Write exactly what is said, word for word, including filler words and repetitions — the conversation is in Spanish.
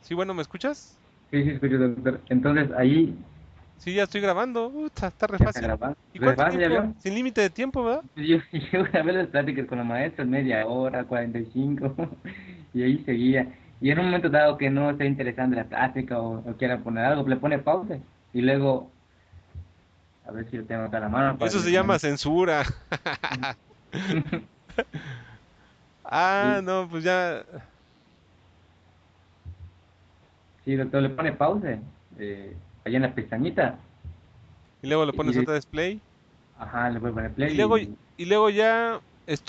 Sí, bueno, ¿me escuchas? Sí, sí, escucho, doctor. Entonces ahí Sí, ya estoy grabando. Uh, está, está re ya está fácil. grabando. ¿Y ¿Re cuánto fácil, ya tiempo? vio? Sin límite de tiempo, ¿verdad? Yo, yo grabé las pláticas con los maestros media hora, cuarenta y cinco, y ahí seguía. Y en un momento dado que no esté interesante la plática o, o quiera poner algo, le pone pausa y luego, a ver si lo tengo acá a la mano para Eso que le se llama pongan. censura. Ah, no, pues ya. Sí, doctor, le pone pausa eh, allá en la pestañita Y luego le pones y, otra display. ajá, le puede poner Y play luego, y y luego ya.